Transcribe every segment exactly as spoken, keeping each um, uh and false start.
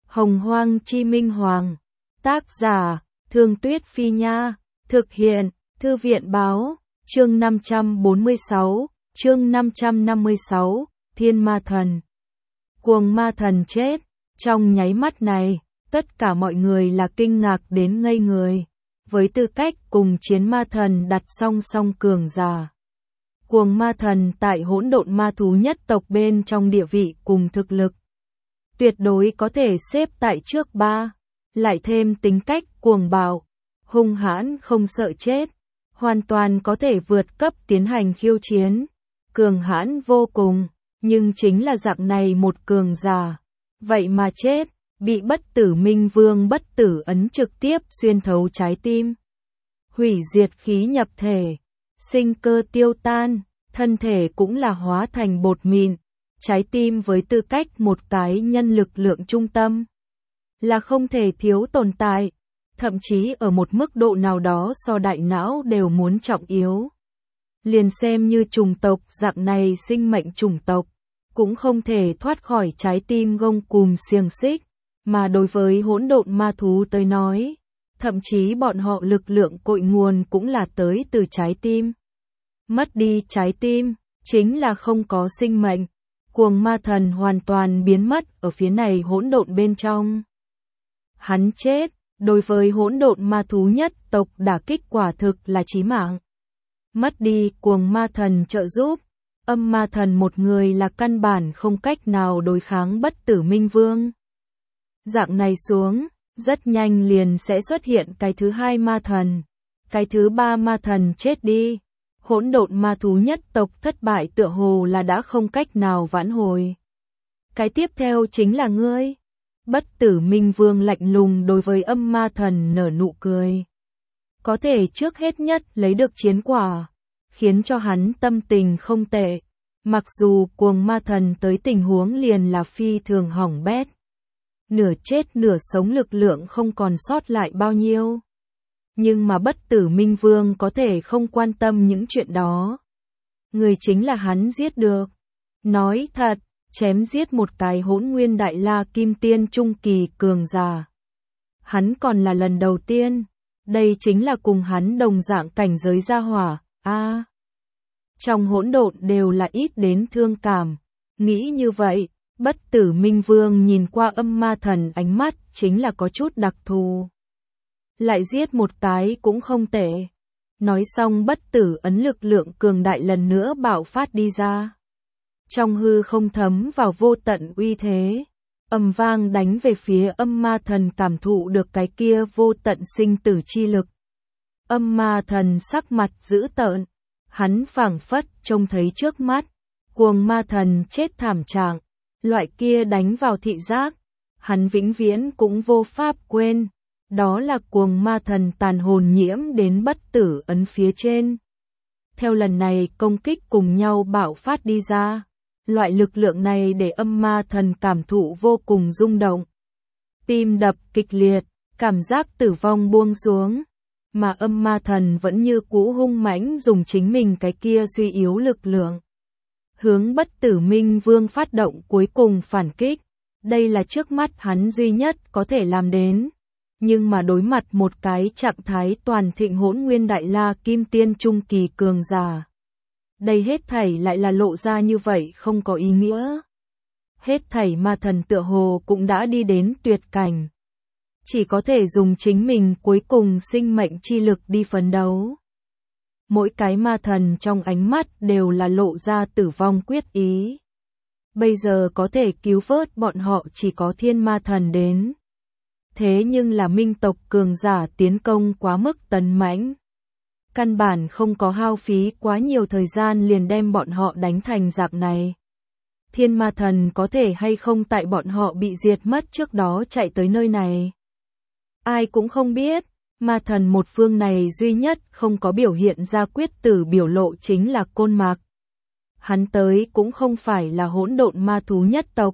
Hồng Hoang Chi Minh Hoàng. Tác giả, Thương Tuyết Phi Nha. Thực hiện, Thư viện Báo. Chương năm trăm bốn mươi sáu, chương năm trăm năm mươi sáu, Thiên Ma Thần. Cuồng ma thần chết. Trong nháy mắt này, tất cả mọi người là kinh ngạc đến ngây người. Với tư cách cùng chiến ma thần đặt song song cường giả. Cuồng ma thần tại hỗn độn ma thú nhất tộc bên trong địa vị cùng thực lực. Tuyệt đối có thể xếp tại trước ba. Lại thêm tính cách cuồng bạo, hung hãn không sợ chết. Hoàn toàn có thể vượt cấp tiến hành khiêu chiến. Cường hãn vô cùng, nhưng chính là dạng này một cường giả. Vậy mà chết, bị bất tử minh vương bất tử ấn trực tiếp xuyên thấu trái tim. Hủy diệt khí nhập thể, sinh cơ tiêu tan, thân thể cũng là hóa thành bột mịn. Trái tim với tư cách một cái nhân lực lượng trung tâm là không thể thiếu tồn tại, thậm chí ở một mức độ nào đó so đại não đều muốn trọng yếu. Liền xem như chủng tộc dạng này sinh mệnh chủng tộc, cũng không thể thoát khỏi trái tim gông cùm xiềng xích, mà đối với hỗn độn ma thú tới nói, thậm chí bọn họ lực lượng cội nguồn cũng là tới từ trái tim. Mất đi trái tim, chính là không có sinh mệnh. Cuồng ma thần hoàn toàn biến mất ở phía này hỗn độn bên trong. Hắn chết, đối với hỗn độn ma thú nhất tộc đả kích quả thực là chí mạng. Mất đi cuồng ma thần trợ giúp, âm ma thần một người là căn bản không cách nào đối kháng bất tử minh vương. Dạng này xuống, rất nhanh liền sẽ xuất hiện cái thứ hai ma thần. Cái thứ ba ma thần chết đi. Hỗn độn ma thú nhất tộc thất bại tựa hồ là đã không cách nào vãn hồi. Cái tiếp theo chính là ngươi. Bất tử minh vương lạnh lùng đối với âm ma thần nở nụ cười. Có thể trước hết nhất lấy được chiến quả, khiến cho hắn tâm tình không tệ. Mặc dù cuồng ma thần tới tình huống liền là phi thường hỏng bét. Nửa chết nửa sống lực lượng không còn sót lại bao nhiêu. Nhưng mà bất tử minh vương có thể không quan tâm những chuyện đó. Người chính là hắn giết được. Nói thật, chém giết một cái hỗn nguyên đại la kim tiên trung kỳ cường giả. Hắn còn là lần đầu tiên. Đây chính là cùng hắn đồng dạng cảnh giới gia hỏa. A, à, trong hỗn độn đều là ít đến thương cảm. Nghĩ như vậy, bất tử minh vương nhìn qua âm ma thần ánh mắt chính là có chút đặc thù. Lại giết một cái cũng không tệ. Nói xong bất tử ấn lực lượng cường đại lần nữa bạo phát đi ra. Trong hư không thấm vào vô tận uy thế. Ầm vang đánh về phía âm ma thần cảm thụ được cái kia vô tận sinh tử chi lực. Âm ma thần sắc mặt dữ tợn. Hắn phảng phất trông thấy trước mắt. Cuồng ma thần chết thảm trạng. Loại kia đánh vào thị giác. Hắn vĩnh viễn cũng vô pháp quên. Đó là cuồng ma thần tàn hồn nhiễm đến bất tử ấn phía trên. Theo lần này công kích cùng nhau bạo phát đi ra. Loại lực lượng này để âm ma thần cảm thụ vô cùng rung động. Tim đập kịch liệt, cảm giác tử vong buông xuống. Mà âm ma thần vẫn như cũ hung mãnh dùng chính mình cái kia suy yếu lực lượng. Hướng bất tử minh vương phát động cuối cùng phản kích. Đây là trước mắt hắn duy nhất có thể làm đến. Nhưng mà đối mặt một cái trạng thái toàn thịnh hỗn nguyên đại la kim tiên trung kỳ cường giả. Đây hết thảy lại là lộ ra như vậy không có ý nghĩa. Hết thảy ma thần tựa hồ cũng đã đi đến tuyệt cảnh. Chỉ có thể dùng chính mình cuối cùng sinh mệnh chi lực đi phấn đấu. Mỗi cái ma thần trong ánh mắt đều là lộ ra tử vong quyết ý. Bây giờ có thể cứu vớt bọn họ chỉ có thiên ma thần đến. Thế nhưng là minh tộc cường giả tiến công quá mức tấn mãnh. Căn bản không có hao phí quá nhiều thời gian liền đem bọn họ đánh thành dạng này. Thiên ma thần có thể hay không tại bọn họ bị diệt mất trước đó chạy tới nơi này. Ai cũng không biết, ma thần một phương này duy nhất không có biểu hiện ra quyết tử biểu lộ chính là Côn Mạc. Hắn tới cũng không phải là hỗn độn ma thú nhất tộc.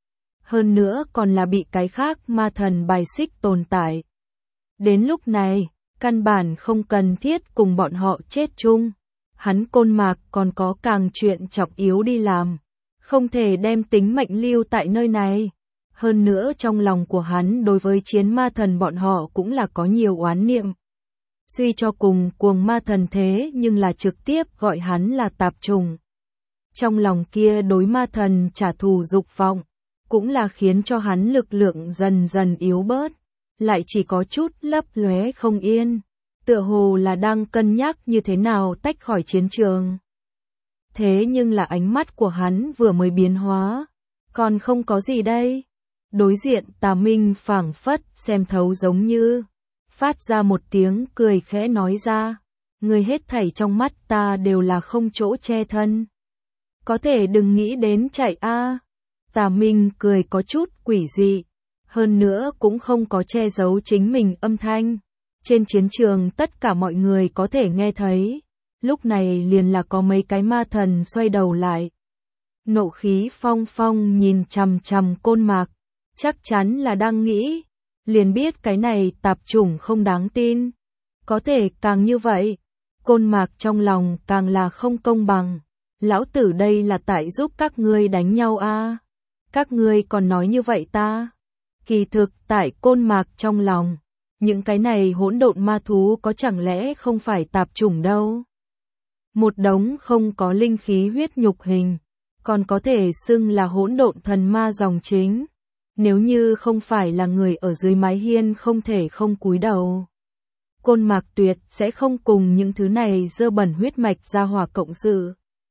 Hơn nữa còn là bị cái khác ma thần bài xích tồn tại. Đến lúc này, căn bản không cần thiết cùng bọn họ chết chung. Hắn Côn Mạc còn có càng chuyện trọng yếu đi làm. Không thể đem tính mệnh lưu tại nơi này. Hơn nữa trong lòng của hắn đối với chiến ma thần bọn họ cũng là có nhiều oán niệm. Suy cho cùng cuồng ma thần thế nhưng là trực tiếp gọi hắn là tạp chủng. Trong lòng kia đối ma thần trả thù dục vọng, cũng là khiến cho hắn lực lượng dần dần yếu bớt, lại chỉ có chút lấp lóe không yên, tựa hồ là đang cân nhắc như thế nào tách khỏi chiến trường. Thế nhưng là ánh mắt của hắn vừa mới biến hóa, còn không có gì đây. Đối diện Tà Minh phảng phất xem thấu giống như, phát ra một tiếng cười khẽ nói ra, người hết thảy trong mắt ta đều là không chỗ che thân. Có thể đừng nghĩ đến chạy a. À. Tà Minh cười có chút quỷ dị, hơn nữa cũng không có che giấu chính mình âm thanh. Trên chiến trường tất cả mọi người có thể nghe thấy, lúc này liền là có mấy cái ma thần xoay đầu lại. Nộ khí phong phong nhìn chằm chằm Côn Mạc, chắc chắn là đang nghĩ, liền biết cái này tạp chủng không đáng tin. Có thể càng như vậy, Côn Mạc trong lòng càng là không công bằng. Lão tử đây là tại giúp các ngươi đánh nhau a. À. Các ngươi còn nói như vậy ta. Kỳ thực tại Côn Mạc trong lòng, những cái này hỗn độn ma thú có chẳng lẽ không phải tạp chủng đâu. Một đống không có linh khí huyết nhục hình, còn có thể xưng là hỗn độn thần ma dòng chính. Nếu như không phải là người ở dưới mái hiên không thể không cúi đầu. Côn Mạc tuyệt sẽ không cùng những thứ này dơ bẩn huyết mạch ra hỏa cộng sự.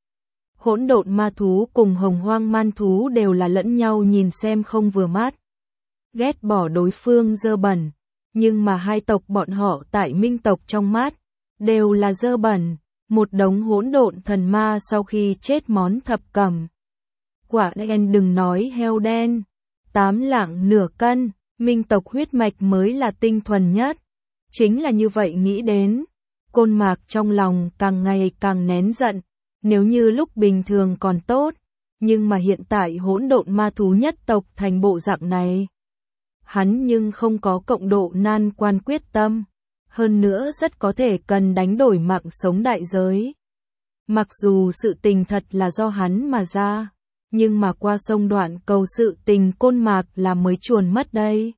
Hỗn độn ma thú cùng hồng hoang man thú đều là lẫn nhau nhìn xem không vừa mắt. Ghét bỏ đối phương dơ bẩn, nhưng mà hai tộc bọn họ tại minh tộc trong mắt, đều là dơ bẩn, một đống hỗn độn thần ma sau khi chết món thập cẩm. Quả đen đừng nói heo đen, tám lạng nửa cân, minh tộc huyết mạch mới là tinh thuần nhất. Chính là như vậy nghĩ đến, Côn Mạc trong lòng càng ngày càng nén giận. Nếu như lúc bình thường còn tốt, nhưng mà hiện tại hỗn độn ma thú nhất tộc thành bộ dạng này. Hắn nhưng không có cộng độ nan quan quyết tâm, hơn nữa rất có thể cần đánh đổi mạng sống đại giới. Mặc dù sự tình thật là do hắn mà ra, nhưng mà qua sông đoạn cầu sự tình Côn Mạc là mới chuồn mất đây.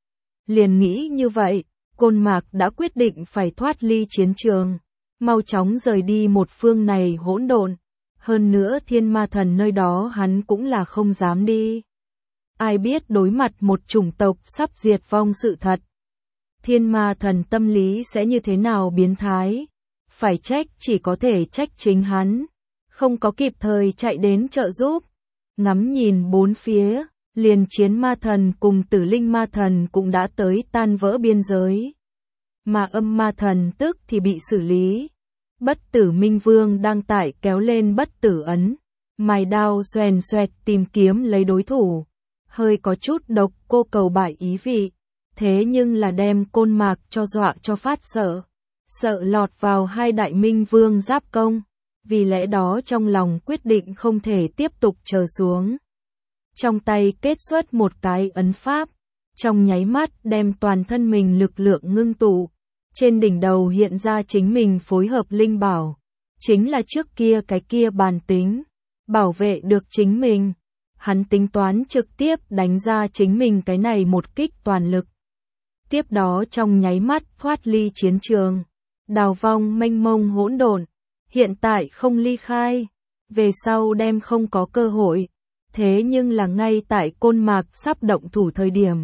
Liền nghĩ như vậy, Côn Mạc đã quyết định phải thoát ly chiến trường. Mau chóng rời đi một phương này hỗn độn, hơn nữa thiên ma thần nơi đó hắn cũng là không dám đi. Ai biết đối mặt một chủng tộc sắp diệt vong sự thật. Thiên ma thần tâm lý sẽ như thế nào biến thái, phải trách chỉ có thể trách chính hắn, không có kịp thời chạy đến trợ giúp. Ngắm nhìn bốn phía, liền chiến ma thần cùng tử linh ma thần cũng đã tới tan vỡ biên giới. Mà âm ma thần tức thì bị xử lý. Bất tử Minh Vương đang tại kéo lên bất tử ấn, mài đao xoèn xoẹt tìm kiếm lấy đối thủ, hơi có chút độc cô cầu bại ý vị, thế nhưng là đem Côn Mạc cho dọa cho phát sợ, sợ lọt vào hai đại Minh Vương giáp công, vì lẽ đó trong lòng quyết định không thể tiếp tục chờ xuống. Trong tay kết xuất một cái ấn pháp, trong nháy mắt đem toàn thân mình lực lượng ngưng tụ. Trên đỉnh đầu hiện ra chính mình phối hợp linh bảo, chính là trước kia cái kia bàn tính, bảo vệ được chính mình. Hắn tính toán trực tiếp đánh ra chính mình cái này một kích toàn lực. Tiếp đó trong nháy mắt thoát ly chiến trường, đào vong mênh mông hỗn độn, hiện tại không ly khai, về sau đem không có cơ hội. Thế nhưng là ngay tại Côn Mạc sắp động thủ thời điểm,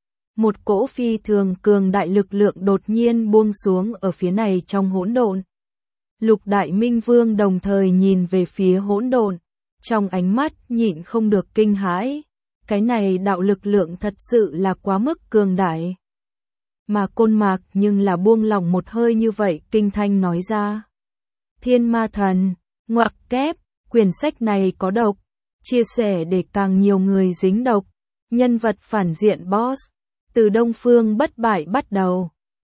một cỗ phi thường cường đại lực lượng đột nhiên buông xuống ở phía này trong hỗn độn. Lục đại Minh Vương đồng thời nhìn về phía hỗn độn, trong ánh mắt nhịn không được kinh hãi. Cái này đạo lực lượng thật sự là quá mức cường đại. Mà Côn Mạc nhưng là buông lỏng một hơi như vậy kinh thanh nói ra. Thiên ma thần, ngoặc kép, quyển sách này có độc, chia sẻ để càng nhiều người dính độc. Nhân vật phản diện boss, từ Đông Phương bất bại bắt đầu.